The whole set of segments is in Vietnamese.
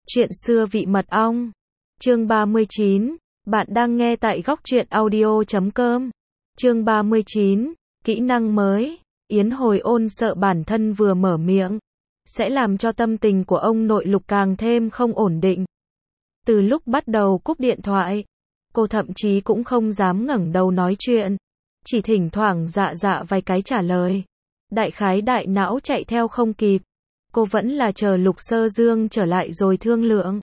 Chuyện xưa vị mật ong. Chương 39. Bạn đang nghe tại góc truyện audio.com. Chương 39. Kỹ năng mới. Yến Hồi Ôn sợ bản thân vừa mở miệng sẽ làm cho tâm tình của ông nội Lục càng thêm không ổn định. Từ lúc bắt đầu cúp điện thoại, cô thậm chí cũng không dám ngẩng đầu nói chuyện, chỉ thỉnh thoảng dạ vài cái trả lời. Đại khái đại não chạy theo không kịp. Cô vẫn là chờ Lục Sơ Dương trở lại rồi thương lượng.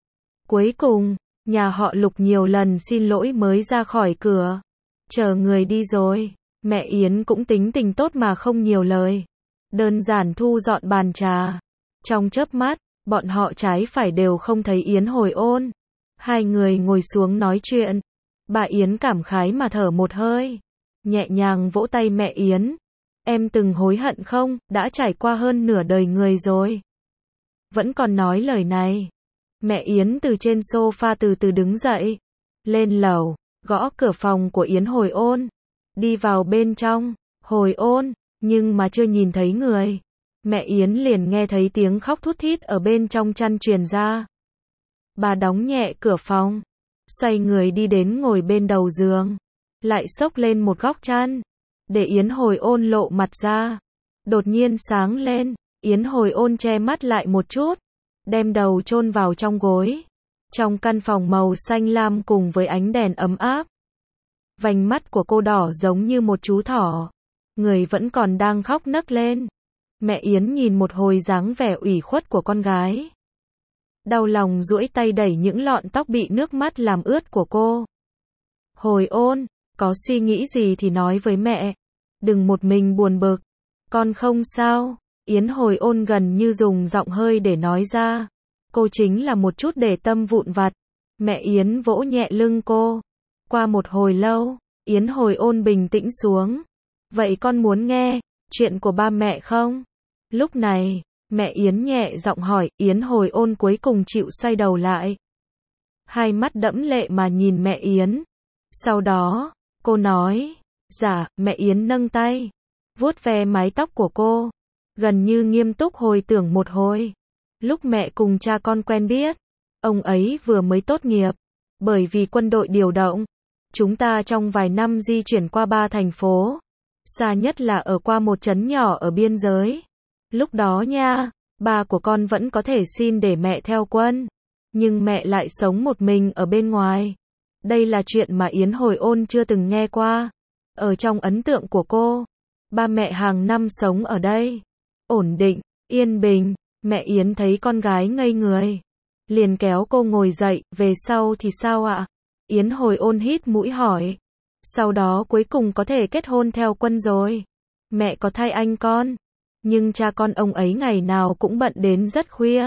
Cuối cùng, nhà họ Lục nhiều lần xin lỗi mới ra khỏi cửa. Chờ người đi rồi, mẹ Yến cũng tính tình tốt mà không nhiều lời. Đơn giản thu dọn bàn trà. Trong chớp mắt, bọn họ trái phải đều không thấy Yến Hồi Ôn. Hai người ngồi xuống nói chuyện. Bà Yến cảm khái mà thở một hơi, nhẹ nhàng vỗ tay mẹ Yến. Em từng hối hận không, đã trải qua hơn nửa đời người rồi. Vẫn còn nói lời này. Mẹ Yến từ trên sofa từ từ đứng dậy, lên lầu, gõ cửa phòng của Yến Hồi Ôn. Đi vào bên trong, Hồi Ôn, nhưng mà chưa nhìn thấy người. Mẹ Yến liền nghe thấy tiếng khóc thút thít ở bên trong chăn truyền ra. Bà đóng nhẹ cửa phòng, xoay người đi đến ngồi bên đầu giường, lại xốc lên một góc chăn, để Yến Hồi Ôn lộ mặt ra. Đột nhiên sáng lên, Yến Hồi Ôn che mắt lại một chút, đem đầu chôn vào trong gối. Trong căn phòng màu xanh lam cùng với ánh đèn ấm áp, vành mắt của cô đỏ giống như một chú thỏ, người vẫn còn đang khóc nấc lên. Mẹ Yến nhìn một hồi dáng vẻ ủy khuất của con gái, đau lòng duỗi tay đẩy những lọn tóc bị nước mắt làm ướt của cô. Hồi Ôn, có suy nghĩ gì thì nói với mẹ, đừng một mình buồn bực. Con không sao. Yến Hồi Ôn gần như dùng giọng hơi để nói ra. Cô chính là một chút để tâm vụn vặt. Mẹ Yến vỗ nhẹ lưng cô. Qua một hồi lâu, Yến Hồi Ôn bình tĩnh xuống. Vậy con muốn nghe chuyện của ba mẹ không? Lúc này, mẹ Yến nhẹ giọng hỏi. Yến Hồi Ôn cuối cùng chịu xoay đầu lại, hai mắt đẫm lệ mà nhìn mẹ Yến. Sau đó, cô nói, dạ. Mẹ Yến nâng tay, vuốt ve mái tóc của cô, gần như nghiêm túc hồi tưởng một hồi. Lúc mẹ cùng cha con quen biết, ông ấy vừa mới tốt nghiệp, bởi vì quân đội điều động, chúng ta trong vài năm di chuyển qua 3 thành phố, xa nhất là ở qua một trấn nhỏ ở biên giới. Lúc đó nha, ba của con vẫn có thể xin để mẹ theo quân, nhưng mẹ lại sống một mình ở bên ngoài. Đây là chuyện mà Yến Hồi Ôn chưa từng nghe qua. Ở trong ấn tượng của cô, ba mẹ hàng năm sống ở đây, ổn định, yên bình. Mẹ Yến thấy con gái ngây người, liền kéo cô ngồi dậy. Về sau thì sao ạ? Yến Hồi Ôn hít mũi hỏi. Sau đó cuối cùng có thể kết hôn theo quân rồi. Mẹ có thay anh con, nhưng cha con ông ấy ngày nào cũng bận đến rất khuya,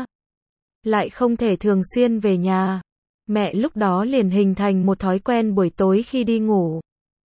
lại không thể thường xuyên về nhà. Mẹ lúc đó liền hình thành một thói quen buổi tối khi đi ngủ,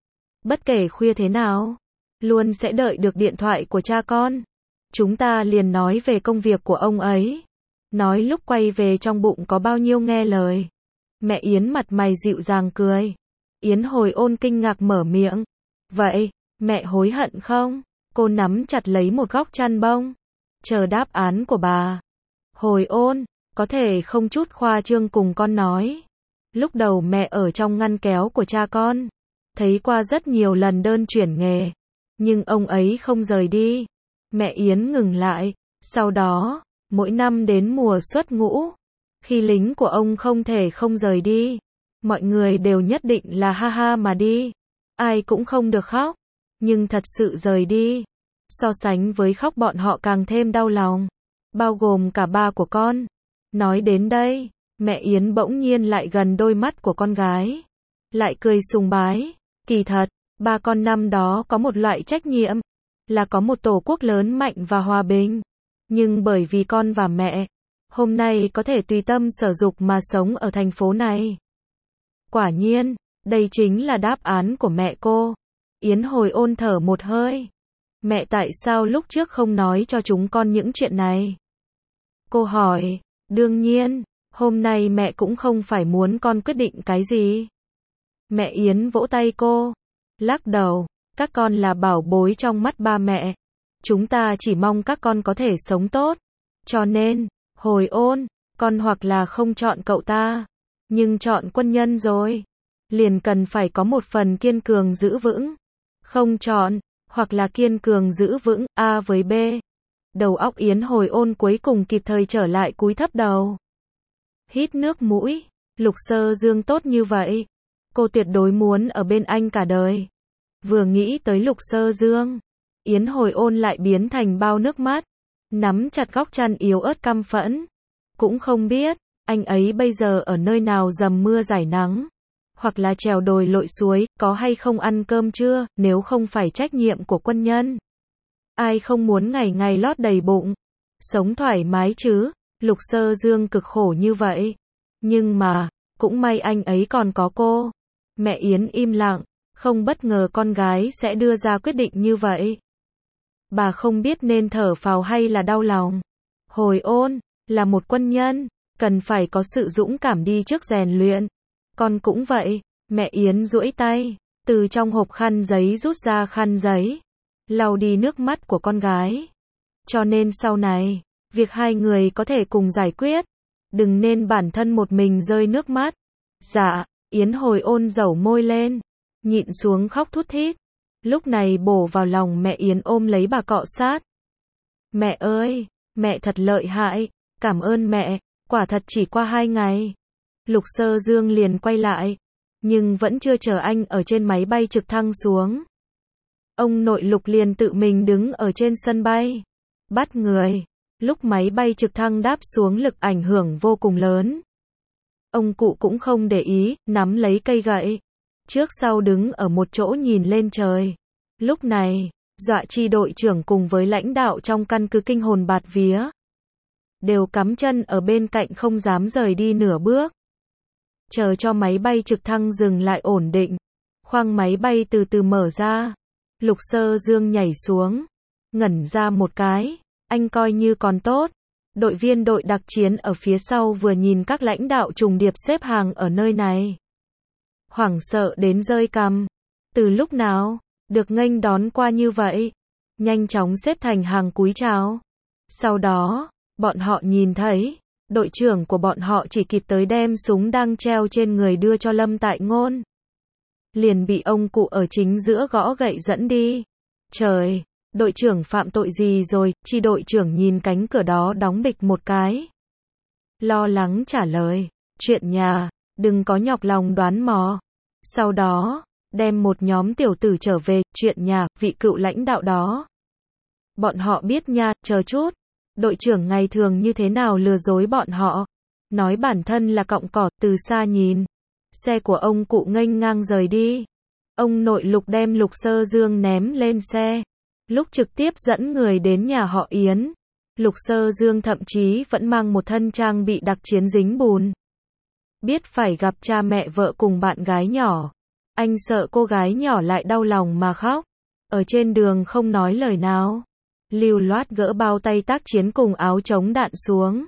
bất kể khuya thế nào, luôn sẽ đợi được điện thoại của cha con. Chúng ta liền nói về công việc của ông ấy, nói lúc quay về trong bụng có bao nhiêu nghe lời. Mẹ Yến mặt mày dịu dàng cười. Yến Hồi Ôn kinh ngạc mở miệng. Vậy, mẹ hối hận không? Cô nắm chặt lấy một góc chăn bông, chờ đáp án của bà. Hồi Ôn, có thể không chút khoa trương cùng con nói. Lúc đầu mẹ ở trong ngăn kéo của cha con, thấy qua rất nhiều lần đơn chuyển nghề, nhưng ông ấy không rời đi. Mẹ Yến ngừng lại. Sau đó, mỗi năm đến mùa xuất ngũ, khi lính của ông không thể không rời đi, mọi người đều nhất định là ha ha mà đi, ai cũng không được khóc. Nhưng thật sự rời đi, so sánh với khóc bọn họ càng thêm đau lòng, bao gồm cả ba của con. Nói đến đây, mẹ Yến bỗng nhiên lại gần đôi mắt của con gái, lại cười sùng bái. Kỳ thật, ba con năm đó có một loại trách nhiệm, là có một tổ quốc lớn mạnh và hòa bình. Nhưng bởi vì con và mẹ, hôm nay có thể tùy tâm sở dục mà sống ở thành phố này. Quả nhiên, đây chính là đáp án của mẹ cô. Yến Hồi Ôn thở một hơi. Mẹ tại sao lúc trước không nói cho chúng con những chuyện này? Cô hỏi. Đương nhiên, hôm nay mẹ cũng không phải muốn con quyết định cái gì. Mẹ Yến vỗ tay cô, lắc đầu. Các con là bảo bối trong mắt ba mẹ. Chúng ta chỉ mong các con có thể sống tốt. Cho nên, Hồi Ôn, Con hoặc là không chọn cậu ta, nhưng chọn quân nhân rồi, liền cần phải có một phần kiên cường giữ vững. Không chọn, hoặc là kiên cường giữ vững, A với B. Đầu óc Yến Hồi Ôn cuối cùng kịp thời trở lại, cúi thấp đầu. Hít nước mũi, Lục Sơ Dương tốt như vậy, cô tuyệt đối muốn ở bên anh cả đời. Vừa nghĩ tới Lục Sơ Dương, Yến Hồi Ôn lại biến thành bao nước mắt, nắm chặt góc chăn yếu ớt căm phẫn. Cũng không biết, anh ấy bây giờ ở nơi nào dầm mưa rải nắng, hoặc là trèo đồi lội suối, có hay không ăn cơm trưa, nếu không phải trách nhiệm của quân nhân. Ai không muốn ngày ngày lót đầy bụng, sống thoải mái chứ, Lục Sơ Dương cực khổ như vậy. Nhưng mà, cũng may anh ấy còn có cô. Mẹ Yến im lặng, không bất ngờ con gái sẽ đưa ra quyết định như vậy. Bà không biết nên thở phào hay là đau lòng. Hồi Ôn, là một quân nhân, cần phải có sự dũng cảm đi trước rèn luyện. Con cũng vậy, mẹ Yến duỗi tay, từ trong hộp khăn giấy rút ra khăn giấy, lau đi nước mắt của con gái. Cho nên sau này, việc hai người có thể cùng giải quyết, đừng nên bản thân một mình rơi nước mắt. Dạ, Yến Hồi Ôn dẩu môi lên, nhịn xuống khóc thút thít. Lúc này bổ vào lòng mẹ Yến ôm lấy bà cọ sát. Mẹ ơi, mẹ thật lợi hại, cảm ơn mẹ, quả thật chỉ qua 2 ngày. Lục Sơ Dương liền quay lại, nhưng vẫn chưa chờ anh ở trên máy bay trực thăng xuống. Ông nội Lục liền tự mình đứng ở trên sân bay, bắt người. Lúc máy bay trực thăng đáp xuống lực ảnh hưởng vô cùng lớn. Ông cụ cũng không để ý, nắm lấy cây gậy, trước sau đứng ở một chỗ nhìn lên trời. Lúc này, Dọa Chi đội trưởng cùng với lãnh đạo trong căn cứ kinh hồn bạt vía, đều cắm chân ở bên cạnh không dám rời đi nửa bước. Chờ cho máy bay trực thăng dừng lại ổn định, khoang máy bay từ từ mở ra. Lục Sơ Dương nhảy xuống, ngẩn ra một cái, anh coi như còn tốt. Đội viên đội đặc chiến ở phía sau vừa nhìn các lãnh đạo trùng điệp xếp hàng ở nơi này, hoảng sợ đến rơi cằm. Từ lúc nào được nghênh đón qua như vậy, nhanh chóng xếp thành hàng cúi chào. Sau đó, bọn họ nhìn thấy, đội trưởng của bọn họ chỉ kịp tới đem súng đang treo trên người đưa cho Lâm Tại Ngôn, liền bị ông cụ ở chính giữa gõ gậy dẫn đi. Trời, đội trưởng phạm tội gì rồi? Chi đội trưởng nhìn cánh cửa đó đóng bịch một cái, lo lắng trả lời, chuyện nhà, đừng có nhọc lòng đoán mò. Sau đó, đem một nhóm tiểu tử trở về, chuyện nhà, vị cựu lãnh đạo đó. Bọn họ biết nha, chờ chút. Đội trưởng ngày thường như thế nào lừa dối bọn họ. Nói bản thân là cọng cỏ, từ xa nhìn. Xe của ông cụ nghênh ngang rời đi. Ông nội Lục đem Lục Sơ Dương ném lên xe. Lúc trực tiếp dẫn người đến nhà họ Yến, Lục Sơ Dương thậm chí vẫn mang một thân trang bị đặc chiến dính bùn. Biết phải gặp cha mẹ vợ cùng bạn gái nhỏ, anh sợ cô gái nhỏ lại đau lòng mà khóc. Ở trên đường không nói lời nào, lưu loát gỡ bao tay tác chiến cùng áo chống đạn xuống.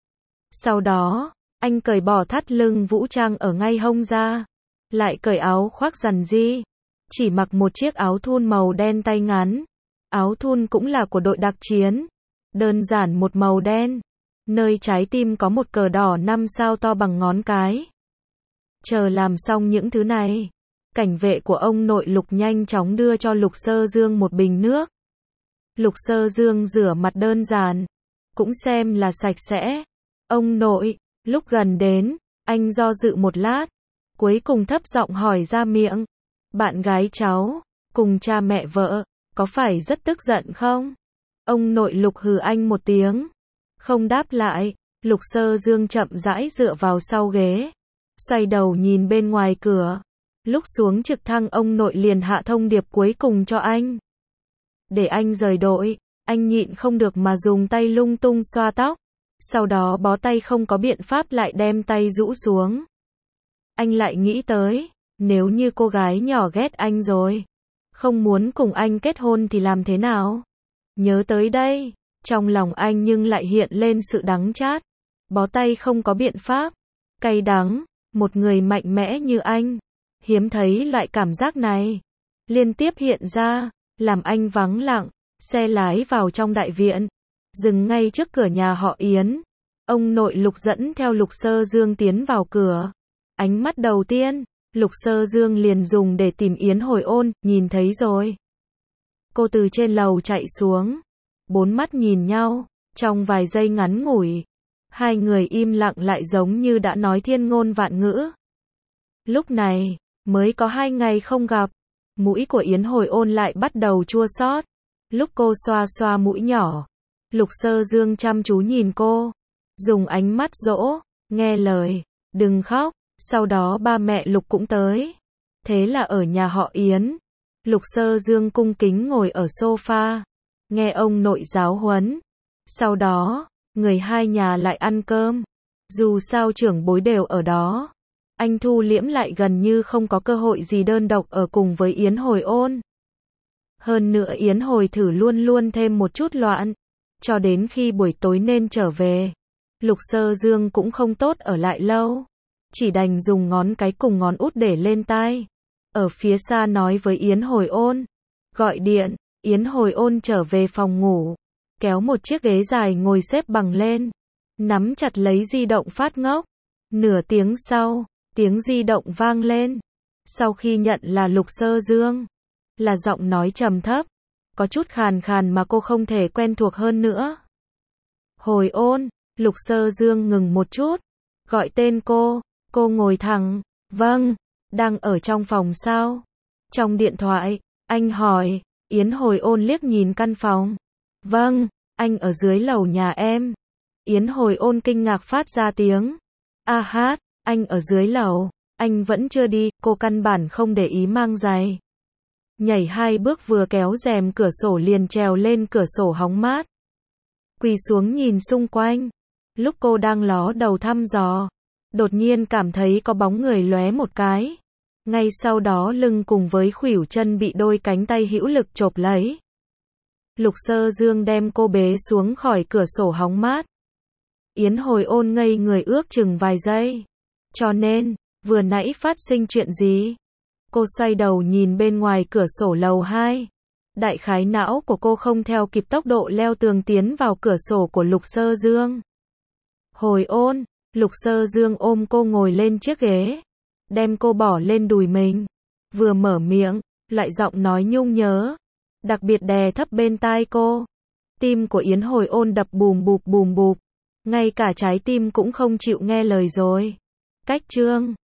Sau đó, anh cởi bỏ thắt lưng vũ trang ở ngay hông ra, lại cởi áo khoác rằn ri, chỉ mặc một chiếc áo thun màu đen tay ngắn. Áo thun cũng là của đội đặc chiến, đơn giản một màu đen, nơi trái tim có một cờ đỏ 5 sao to bằng ngón cái. Chờ làm xong những thứ này, cảnh vệ của ông nội Lục nhanh chóng đưa cho Lục Sơ Dương một bình nước. Lục Sơ Dương rửa mặt đơn giản, cũng xem là sạch sẽ. Ông nội, lúc gần đến, anh do dự một lát, cuối cùng thấp giọng hỏi ra miệng, bạn gái cháu, cùng cha mẹ vợ, có phải rất tức giận không? Ông nội Lục hừ anh một tiếng, không đáp lại. Lục Sơ Dương chậm rãi dựa vào sau ghế, xoay đầu nhìn bên ngoài cửa. Lúc xuống trực thăng ông nội liền hạ thông điệp cuối cùng cho anh. Để anh rời đội, anh nhịn không được mà dùng tay lung tung xoa tóc. Sau đó bó tay không có biện pháp lại đem tay rũ xuống. Anh lại nghĩ tới, nếu như cô gái nhỏ ghét anh rồi, không muốn cùng anh kết hôn thì làm thế nào? Nhớ tới đây, trong lòng anh nhưng lại hiện lên sự đắng chát. Bó tay không có biện pháp, cay đắng, một người mạnh mẽ như anh, hiếm thấy loại cảm giác này. Liên tiếp hiện ra, làm anh vắng lặng, xe lái vào trong đại viện, dừng ngay trước cửa nhà họ Yến. Ông nội Lục dẫn theo Lục Sơ Dương tiến vào cửa. Ánh mắt đầu tiên, Lục Sơ Dương liền dùng để tìm Yến Hồi Ôn, nhìn thấy rồi. Cô từ trên lầu chạy xuống. Bốn mắt nhìn nhau, trong vài giây ngắn ngủi. Hai người im lặng lại giống như đã nói thiên ngôn vạn ngữ. Lúc này, mới có 2 ngày không gặp. Mũi của Yến Hồi Ôn lại bắt đầu chua xót. Lúc cô xoa xoa mũi nhỏ, Lục Sơ Dương chăm chú nhìn cô. Dùng ánh mắt dỗ, nghe lời, đừng khóc. Sau đó ba mẹ Lục cũng tới. Thế là ở nhà họ Yến, Lục Sơ Dương cung kính ngồi ở sofa, nghe ông nội giáo huấn. Sau đó, người hai nhà lại ăn cơm. Dù sao trưởng bối đều ở đó. Anh thu liễm lại gần như không có cơ hội gì đơn độc ở cùng với Yến Hồi Ôn. Hơn nữa Yến Hồi thử luôn luôn thêm một chút loạn. Cho đến khi buổi tối nên trở về, Lục Sơ Dương cũng không tốt ở lại lâu. Chỉ đành dùng ngón cái cùng ngón út để lên tai. Ở phía xa nói với Yến Hồi Ôn. Gọi điện, Yến Hồi Ôn trở về phòng ngủ. Kéo một chiếc ghế dài ngồi xếp bằng lên. Nắm chặt lấy di động phát ngốc. Nửa tiếng sau, tiếng di động vang lên. Sau khi nhận là Lục Sơ Dương. Là giọng nói trầm thấp. Có chút khàn khàn mà cô không thể quen thuộc hơn nữa. Hồi Ôn, Lục Sơ Dương ngừng một chút. Gọi tên cô ngồi thẳng. Vâng, đang ở trong phòng sao? Trong điện thoại, anh hỏi. Yến Hồi Ôn liếc nhìn căn phòng. Vâng, anh ở dưới lầu nhà em. Yến Hồi Ôn kinh ngạc phát ra tiếng. A hát, anh ở dưới lầu, anh vẫn chưa đi, cô căn bản không để ý mang giày. Nhảy 2 bước vừa kéo rèm cửa sổ liền trèo lên cửa sổ hóng mát. Quỳ xuống nhìn xung quanh. Lúc cô đang ló đầu thăm dò, đột nhiên cảm thấy có bóng người lóe một cái. Ngay sau đó lưng cùng với khuỷu chân bị đôi cánh tay hữu lực chộp lấy. Lục Sơ Dương đem cô bế xuống khỏi cửa sổ hóng mát. Yến Hồi Ôn ngây người ước chừng vài giây. Cho nên, vừa nãy phát sinh chuyện gì? Cô xoay đầu nhìn bên ngoài cửa sổ lầu 2. Đại khái não của cô không theo kịp tốc độ leo tường tiến vào cửa sổ của Lục Sơ Dương. Hồi Ôn, Lục Sơ Dương ôm cô ngồi lên chiếc ghế. Đem cô bỏ lên đùi mình. Vừa mở miệng, loại giọng nói nhung nhớ. Đặc biệt đè thấp bên tai cô. Tim của Yến Hồi Ôn đập bùm bụp bùm bụp. Ngay cả trái tim cũng không chịu nghe lời rồi. Cách chương